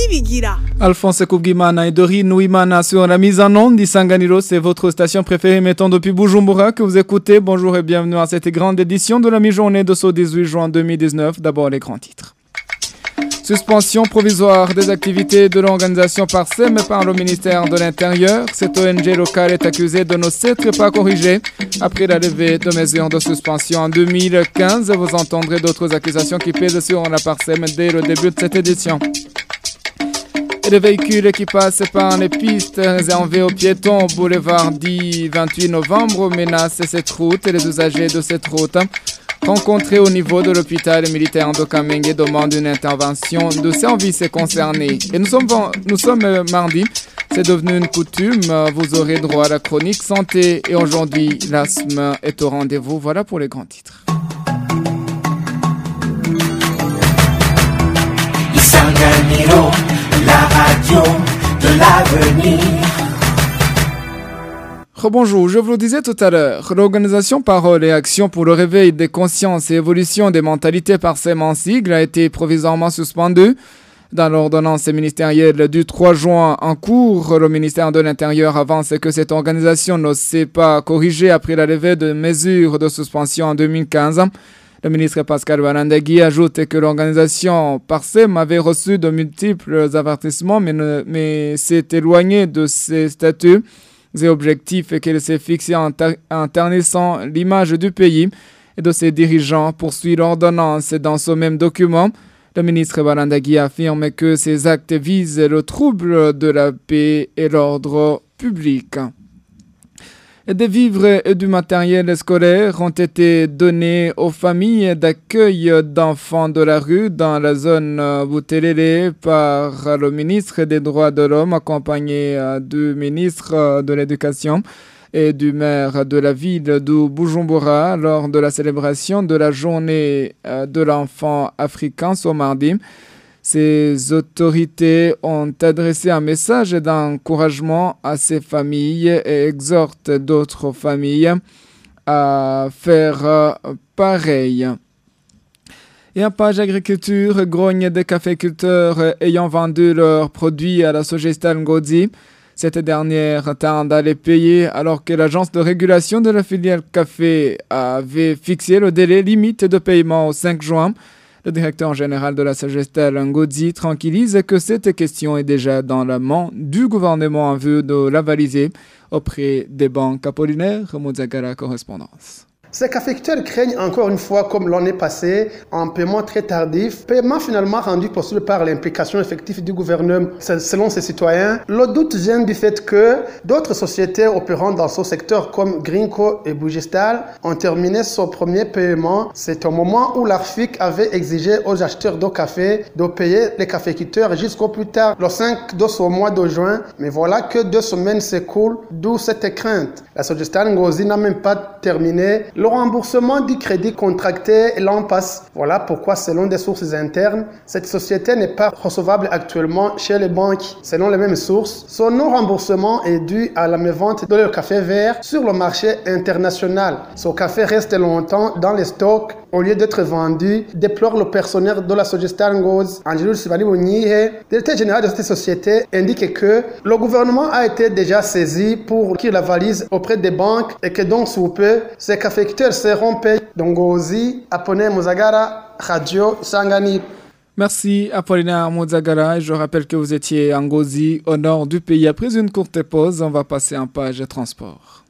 Nibigira. Alphonse Kougimana et Dorine Ouimana sur la mise en onde d'Isanganiro, c'est votre station préférée mettant depuis Bujumbura que vous écoutez. Bonjour et bienvenue à cette grande édition de la mi-journée de ce 18 juin 2019. D'abord les grands titres. Suspension provisoire des activités de l'organisation Parsem par le ministère de l'Intérieur. Cette ONG locale est accusée de ne s'être pas corrigée après la levée de mesures de suspension en 2015. Vous entendrez d'autres accusations qui pèsent sur la Parsem dès le début de cette édition. Et les véhicules qui passent par les pistes réservées aux piétons au boulevard dit 28 novembre menacent cette route et les usagers de cette route rencontrés au niveau de l'hôpital militaire de Kamenge demandent une intervention de services concernés. Et nous sommes mardi, c'est devenu une coutume, vous aurez droit à la chronique santé et aujourd'hui l'asthme est au rendez-vous. Voilà pour les grands titres. Isanganiro, la radio de l'avenir. Bonjour, je vous le disais tout à l'heure, l'organisation Parole et Action pour le réveil des consciences et évolution des mentalités Parsem en sigle a été provisoirement suspendue. Dans l'ordonnance ministérielle du 3 juin en cours, le ministère de l'Intérieur avance que cette organisation ne s'est pas corrigée après la levée de mesures de suspension en 2015. Le ministre Pascal Barandagié ajoute que l'organisation Parsem avait reçu de multiples avertissements mais s'est éloignée de ses statuts et objectifs et qu'elle s'est fixée en ternissant l'image du pays et de ses dirigeants, poursuit l'ordonnance. Dans ce même document, le ministre Barandagié affirme que ces actes visent le trouble de la paix et l'ordre public. Et des vivres et du matériel scolaire ont été donnés aux familles d'accueil d'enfants de la rue dans la zone Boutelele par le ministre des Droits de l'Homme accompagné du ministre de l'Éducation et du maire de la ville de Bujumbura lors de la célébration de la journée de l'enfant africain ce mardi. Ces autorités ont adressé un message d'encouragement à ces familles et exhortent d'autres familles à faire pareil. Et en page agriculture, grogne des caféiculteurs ayant vendu leurs produits à la Sogestal Ngozi. Cette dernière tarde à les payer alors que l'agence de régulation de la filière café avait fixé le délai limite de paiement au 5 juin. Le directeur général de la Sogestal Ngozi tranquillise que cette question est déjà dans la main du gouvernement en vue de l'avaliser auprès des banques. Apollinaire, Mozagara, correspondance. Ces caféiculteurs craignent encore une fois, comme l'année passée, un paiement très tardif, paiement finalement rendu possible par l'implication effective du gouvernement selon ses citoyens. Le doute vient du fait que d'autres sociétés opérant dans ce secteur comme Grinco et Bugestal ont terminé son premier paiement. C'est au moment où l'ARFIC avait exigé aux acheteurs de café de payer les caféiculteurs jusqu'au plus tard, le 5 de ce mois de juin. Mais voilà que 2 semaines s'écoulent, d'où cette crainte. La Sogestal Ngozi n'a même pas terminé le remboursement du crédit contracté l'an passé. Voilà pourquoi, selon des sources internes, cette société n'est pas recevable actuellement chez les banques. Selon les mêmes sources, son non-remboursement est dû à la mévente de leur café vert sur le marché international. Ce café reste longtemps dans les stocks au lieu d'être vendu, déplore le personnel de la Sogestal Ngozi. Angelou Sivali-Bonyihe, directeur général de cette société, indique que le gouvernement a été déjà saisi pour qu'il la valise auprès des banques et que donc sous peu, ces caféiculteurs seront payés. Donc Ngozi, Apone Muzagara, Radio Sangani. Merci Apollinaire Mozagara. Je rappelle que vous étiez en Ngozi, au nord du pays. Après une courte pause, on va passer en page transport.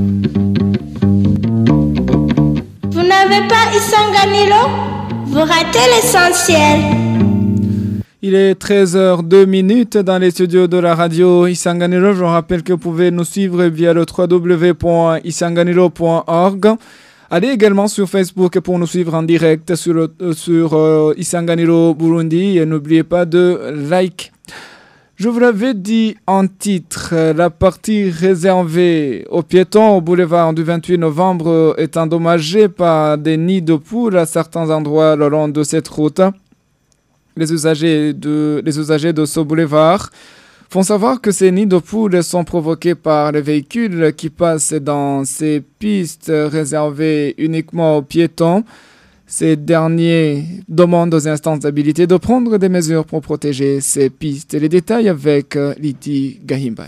Vous n'avez pas Isanganiro? Vous ratez l'essentiel. Il est 13h02 dans les studios de la radio Isanganiro. Je rappelle que vous pouvez nous suivre via le www.isanganiro.org. Allez également sur Facebook pour nous suivre en direct sur Isanganiro Burundi et n'oubliez pas de like. Je vous l'avais dit en titre, la partie réservée aux piétons au boulevard du 28 novembre est endommagée par des nids de poules à certains endroits le long de cette route. Les usagers de ce boulevard font savoir que ces nids de poules sont provoqués par les véhicules qui passent dans ces pistes réservées uniquement aux piétons. Ces derniers demandent aux instances habilitées de prendre des mesures pour protéger ces pistes. Les détails avec Liti Gahimbare.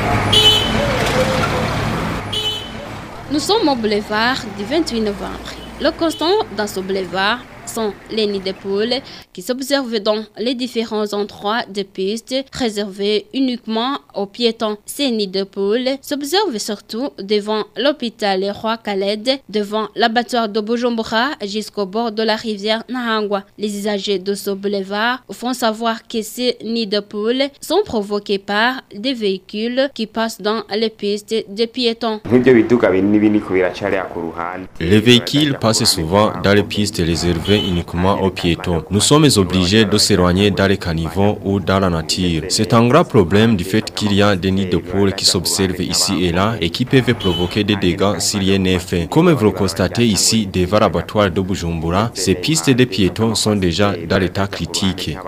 Nous sommes au boulevard du 28 novembre. Le constant dans ce boulevard sont les nids de poules qui s'observent dans les différents endroits de pistes réservés uniquement aux piétons. Ces nids de poules s'observent surtout devant l'hôpital Roi Khaled, devant l'abattoir de Bujumbura jusqu'au bord de la rivière Nahangwa. Les usagers de ce boulevard font savoir que ces nids de poules sont provoqués par des véhicules qui passent dans les pistes de piétons. Les véhicules passent souvent dans les pistes réservées uniquement aux piétons. Nous sommes obligés de s'éloigner dans les caniveaux ou dans la nature. C'est un grand problème du fait qu'il y a des nids de poules qui s'observent ici et là et qui peuvent provoquer des dégâts s'il y a un effet. Comme vous le constatez ici devant l'abattoir de Bujumbura, ces pistes de piétons sont déjà dans l'état critique.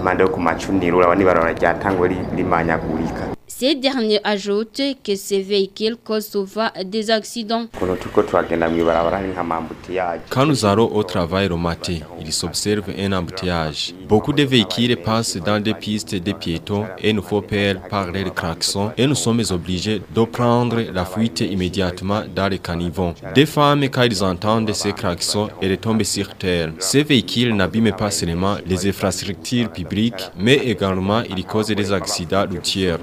Ces derniers ajoutent que ces véhicules causent souvent des accidents. Quand nous allons au travail le matin, il s'observe un embouteillage. Beaucoup de véhicules passent dans des pistes de piétons et nous faut payer par les klaxons et nous sommes obligés de prendre la fuite immédiatement dans les caniveaux. Des femmes, quand ils entendent ces klaxons, elles tombent sur terre. Ces véhicules n'abîment pas seulement les infrastructures publiques, mais également ils causent des accidents routiers.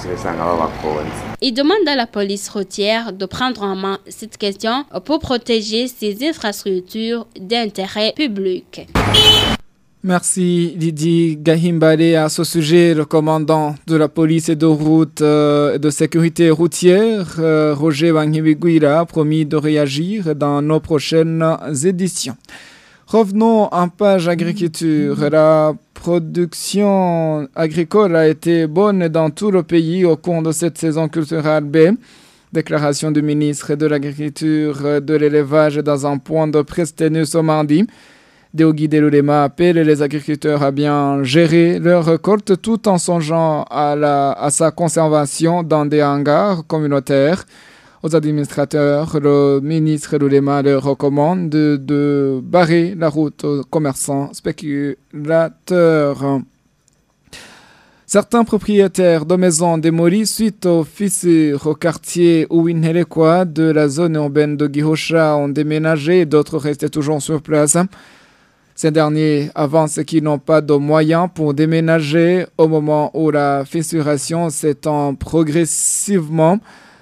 Il demande à la police routière de prendre en main cette question pour protéger ces infrastructures d'intérêt public. Merci Lydie Gahimbale. À ce sujet, le commandant de la police et de route de sécurité routière, Roger Wanghibiguira, a promis de réagir dans nos prochaines éditions. Revenons en page agriculture. La production agricole a été bonne dans tout le pays au cours de cette saison culturelle B. Déclaration du ministre de l'Agriculture, de l'Élevage dans un point de presse tenu ce mardi. Deogui Delulema appelle les agriculteurs à bien gérer leur récolte tout en songeant à sa conservation dans des hangars communautaires. Aux administrateurs, le ministre Lulema leur recommande de barrer la route aux commerçants spéculateurs. Certains propriétaires de maisons démolies suite aux fissures au quartier Ouinhelekwa de la zone urbaine de Gihosha ont déménagé et d'autres restaient toujours sur place. Ces derniers avancent qu'ils n'ont pas de moyens pour déménager au moment où la fissuration s'étend progressivement.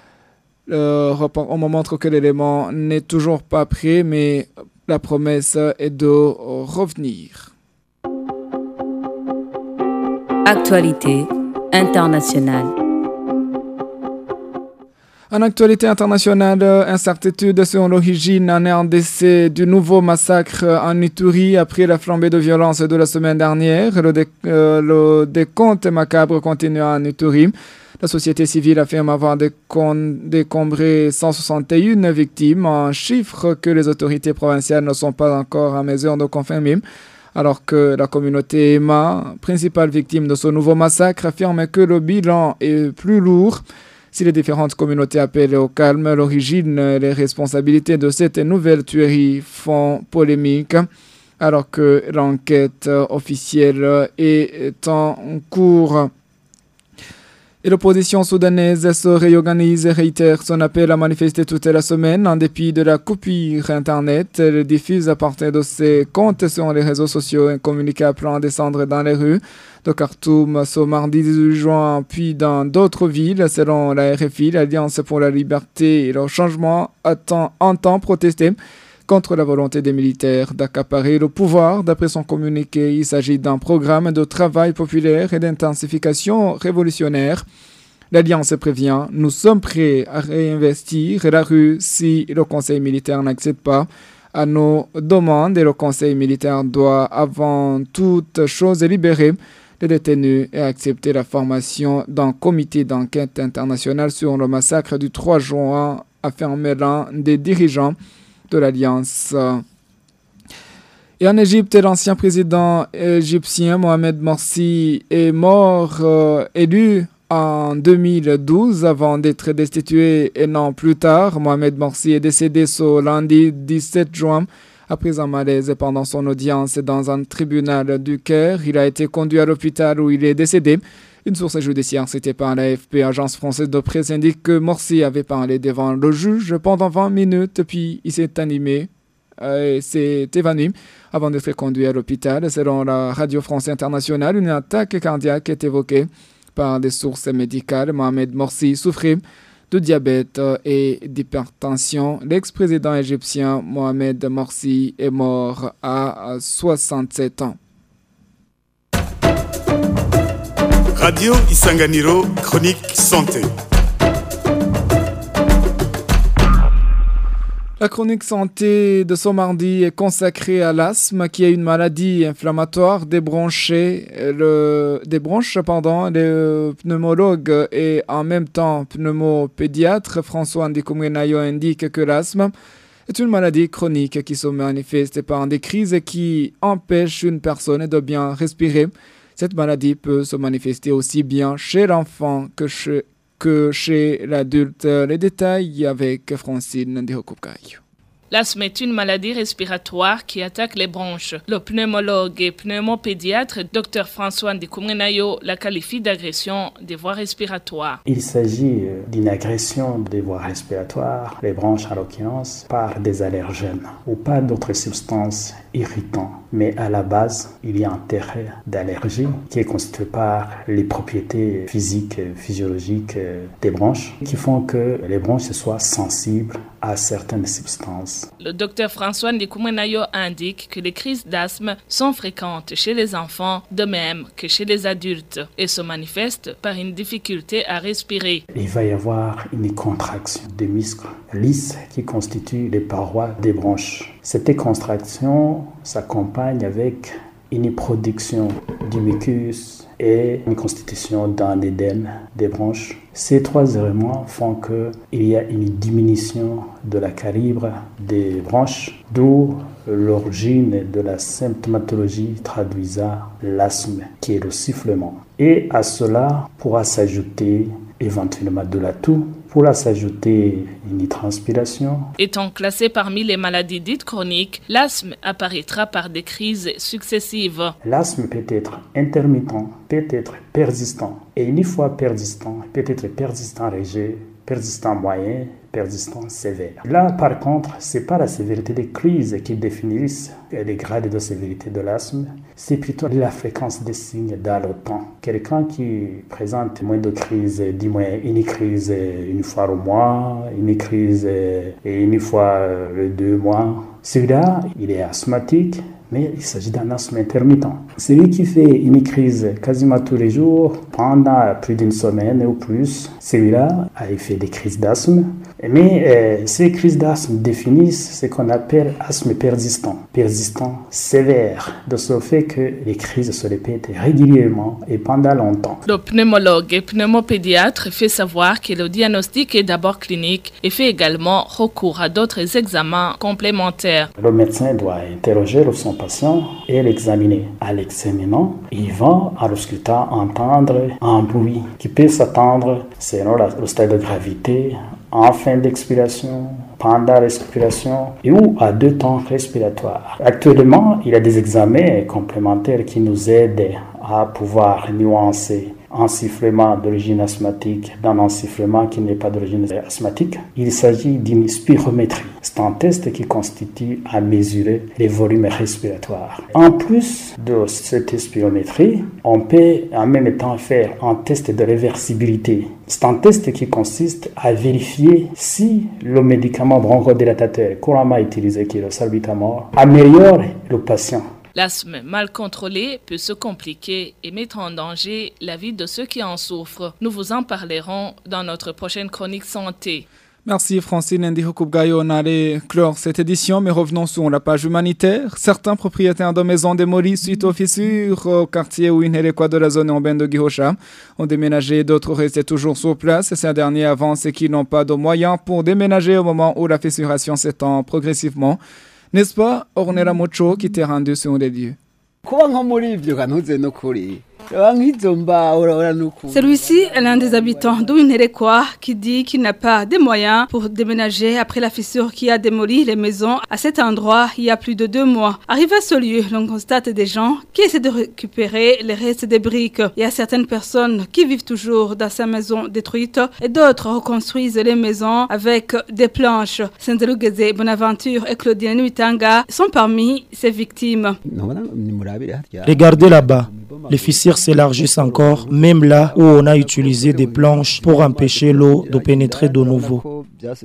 On me montre que l'élément n'est toujours pas prêt, mais la promesse est de revenir. Actualité internationale. En actualité internationale, incertitude sur l'origine en RDC du nouveau massacre en Ituri après la flambée de violence de la semaine dernière. Le décompte macabre continue en Ituri. La société civile affirme avoir décombré 161 victimes, un chiffre que les autorités provinciales ne sont pas encore en mesure de confirmer, alors que la communauté EMA, principale victime de ce nouveau massacre, affirme que le bilan est plus lourd. Si les différentes communautés appellent au calme, l'origine et les responsabilités de cette nouvelle tuerie font polémique, alors que l'enquête officielle est en cours. Et l'opposition soudanaise se réorganise et réitère son appel à manifester toute la semaine en dépit de la coupure Internet. Elle diffuse à partir de ses comptes sur les réseaux sociaux un communiqué appelant à descendre dans les rues de Khartoum ce mardi 18 juin, puis dans d'autres villes. Selon la RFI, l'Alliance pour la liberté et le changement entend protester contre la volonté des militaires d'accaparer le pouvoir. D'après son communiqué, il s'agit d'un programme de travail populaire et d'intensification révolutionnaire. L'Alliance prévient, nous sommes prêts à réinvestir la rue si le Conseil militaire n'accepte pas à nos demandes et le Conseil militaire doit avant toute chose libérer les détenus et accepter la formation d'un comité d'enquête international sur le massacre du 3 juin, affirmé l'un des dirigeants de l'Alliance. Et en Égypte, l'ancien président égyptien Mohamed Morsi est mort, élu en 2012 avant d'être destitué un an plus tard. Mohamed Morsi est décédé ce lundi 17 juin Après un malaise pendant son audience dans un tribunal du Caire, il a été conduit à l'hôpital où il est décédé. Une source judiciaire citée par l'AFP, agence française de presse, indique que Morsi avait parlé devant le juge pendant 20 minutes, puis il s'est animé et s'est évanoui avant d'être conduit à l'hôpital. Selon la Radio France Internationale, une attaque cardiaque est évoquée par des sources médicales. Mohamed Morsi souffrait de diabète et d'hypertension. L'ex-président égyptien Mohamed Morsi est mort à 67 ans. Radio Isanganiro, chronique santé. La chronique santé de ce mardi est consacrée à l'asthme, qui est une maladie inflammatoire des bronches. Le pneumologue et en même temps pneumopédiatre François Ndikoumwenayo indique que l'asthme est une maladie chronique qui se manifeste par des crises qui empêchent une personne de bien respirer. Cette maladie peut se manifester aussi bien chez l'enfant que chez l'adulte. Les détails avec Francine Ndihokoukaï. L'asthme est une maladie respiratoire qui attaque les bronches. Le pneumologue et pneumopédiatre Dr François Ndikoumwenayo la qualifie d'agression des voies respiratoires. Il s'agit d'une agression des voies respiratoires, les bronches en l'occurrence, par des allergènes ou par d'autres substances irritantes. Mais à la base, il y a un terrain d'allergie qui est constitué par les propriétés physiques, physiologiques des bronches qui font que les bronches soient sensibles à certaines substances. Le docteur François Ndikoumwenayo indique que les crises d'asthme sont fréquentes chez les enfants, de même que chez les adultes, et se manifestent par une difficulté à respirer. Il va y avoir une contraction des muscles lisses qui constituent les parois des bronches. Cette contraction s'accompagne avec une production du mucus et une constitution d'un édème des bronches. Ces trois éléments font qu'il y a une diminution de la calibre des bronches, d'où l'origine de la symptomatologie traduisant l'asthme, qui est le sifflement. Et à cela pourra s'ajouter éventuellement de la toux, pourra s'ajouter une transpiration. Étant classé parmi les maladies dites chroniques, l'asthme apparaîtra par des crises successives. L'asthme peut être intermittent, peut être persistant. Et une fois persistant, peut être persistant léger, persistant moyen, persistant sévère. Là, par contre, ce n'est pas la sévérité des crises qui définissent les grades de sévérité de l'asthme, c'est plutôt la fréquence des signes dans le temps. Quelqu'un qui présente moins de crises, du moins une crise une fois au mois, une crise une fois les 2 mois, celui-là, il est asthmatique, mais il s'agit d'un asthme intermittent. Celui qui fait une crise quasiment tous les jours, pendant plus d'une semaine ou plus, celui-là a fait des crises d'asthme. Mais ces crises d'asthme définissent ce qu'on appelle asthme persistant sévère, de ce fait que les crises se répètent régulièrement et pendant longtemps. Le pneumologue et pneumopédiatre fait savoir que le diagnostic est d'abord clinique et fait également recours à d'autres examens complémentaires. Le médecin doit interroger son patient et l'examiner. En l'examinant, il va en auscultant entendre un bruit qui peut s'attendre selon le stade de gravité, en fin d'expiration, pendant l'expiration et ou à 2 temps respiratoires. Actuellement, il y a des examens complémentaires qui nous aident à pouvoir nuancer un sifflement d'origine asthmatique d'un sifflement qui n'est pas d'origine asthmatique. Il s'agit d'une spirométrie. C'est un test qui constitue à mesurer les volumes respiratoires. En plus de cette spirométrie, on peut en même temps faire un test de réversibilité. C'est un test qui consiste à vérifier si le médicament bronchodilatateur couramment utilisé, qui est le salbutamol, améliore le patient. L'asthme mal contrôlé peut se compliquer et mettre en danger la vie de ceux qui en souffrent. Nous vous en parlerons dans notre prochaine chronique santé. Merci Francine Ndihokoukaï. On allait clore cette édition, mais revenons sur la page humanitaire. Certains propriétaires de maisons démolies suite aux fissures au quartier Ouinhelekwa de la zone urbaine de Gihosha ont déménagé, d'autres restaient toujours sur place. Ces derniers avancent qu'ils n'ont pas de moyens pour déménager au moment où la fissuration s'étend progressivement. N'est-ce pas, Ornella Mocho, qui t'est rendu sur les lieux? Celui-ci est l'un des habitants d'Ouinerekwa qui dit qu'il n'a pas de moyens pour déménager après la fissure qui a démoli les maisons à cet endroit il y a plus de 2 mois. Arrivé à ce lieu, l'on constate des gens qui essaient de récupérer les restes des briques. Il y a certaines personnes qui vivent toujours dans sa maison détruite et d'autres reconstruisent les maisons avec des planches. Sendelugeze Bonaventure et Claudine Nuitanga sont parmi ces victimes. Regardez là-bas. Les fissures s'élargissent encore, même là où on a utilisé des planches pour empêcher l'eau de pénétrer de nouveau.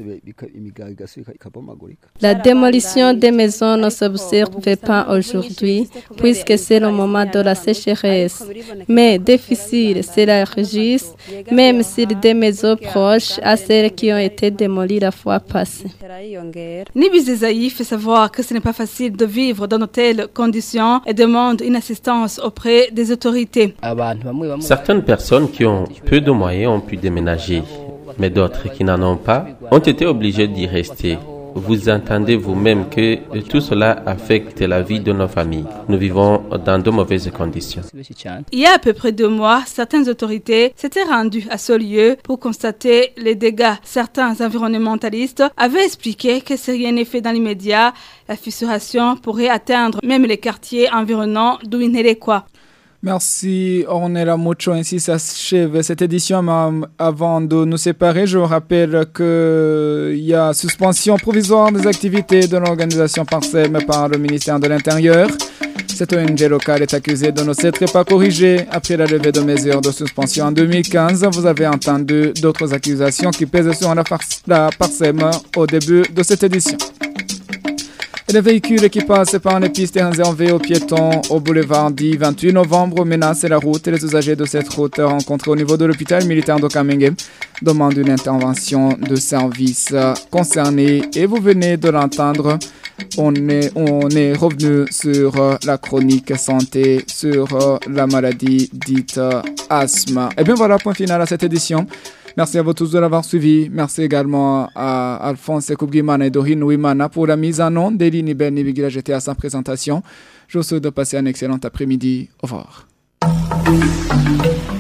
La démolition des maisons ne s'observe pas aujourd'hui, puisque c'est le moment de la sécheresse. Mais des fissures s'élargissent, même si des maisons proches à celles qui ont été démolies la fois passée. Nibizezaï fait savoir que ce n'est pas facile de vivre dans de telles conditions et demande une assistance auprès des autorités. Certaines personnes qui ont peu de moyens ont pu déménager, mais d'autres qui n'en ont pas ont été obligées d'y rester. Vous entendez vous-même que tout cela affecte la vie de nos familles. Nous vivons dans de mauvaises conditions. Il y a à peu près 2 mois, certaines autorités s'étaient rendues à ce lieu pour constater les dégâts. Certains environnementalistes avaient expliqué que si rien n'est fait dans l'immédiat, la fissuration pourrait atteindre même les quartiers environnants d'Ouinerekwa. Merci Ornella Mocho, ainsi s'achève cette édition. Mais avant de nous séparer, je vous rappelle qu'il y a suspension provisoire des activités de l'organisation Parsem par le ministère de l'Intérieur. Cette ONG locale est accusée de ne s'être pas corrigée après la levée de mesures de suspension en 2015. Vous avez entendu d'autres accusations qui pèsent sur la Parsem au début de cette édition. Et les véhicules qui passent par les pistes réservées aux piétons au boulevard du 28 novembre menacent la route. Et les usagers de cette route rencontrés au niveau de l'hôpital militaire de Kamenge demandent une intervention de service concerné. Et vous venez de l'entendre, on est revenu sur la chronique santé, sur la maladie dite asthme. Et bien voilà, point final à cette édition. Merci à vous tous de l'avoir suivi. Merci également à Alphonse Koubguimana et Dorine Ouimana pour la mise en onde. Déline Ben Nibigila, j'étais à sa présentation. Je vous souhaite de passer un excellent après-midi. Au revoir.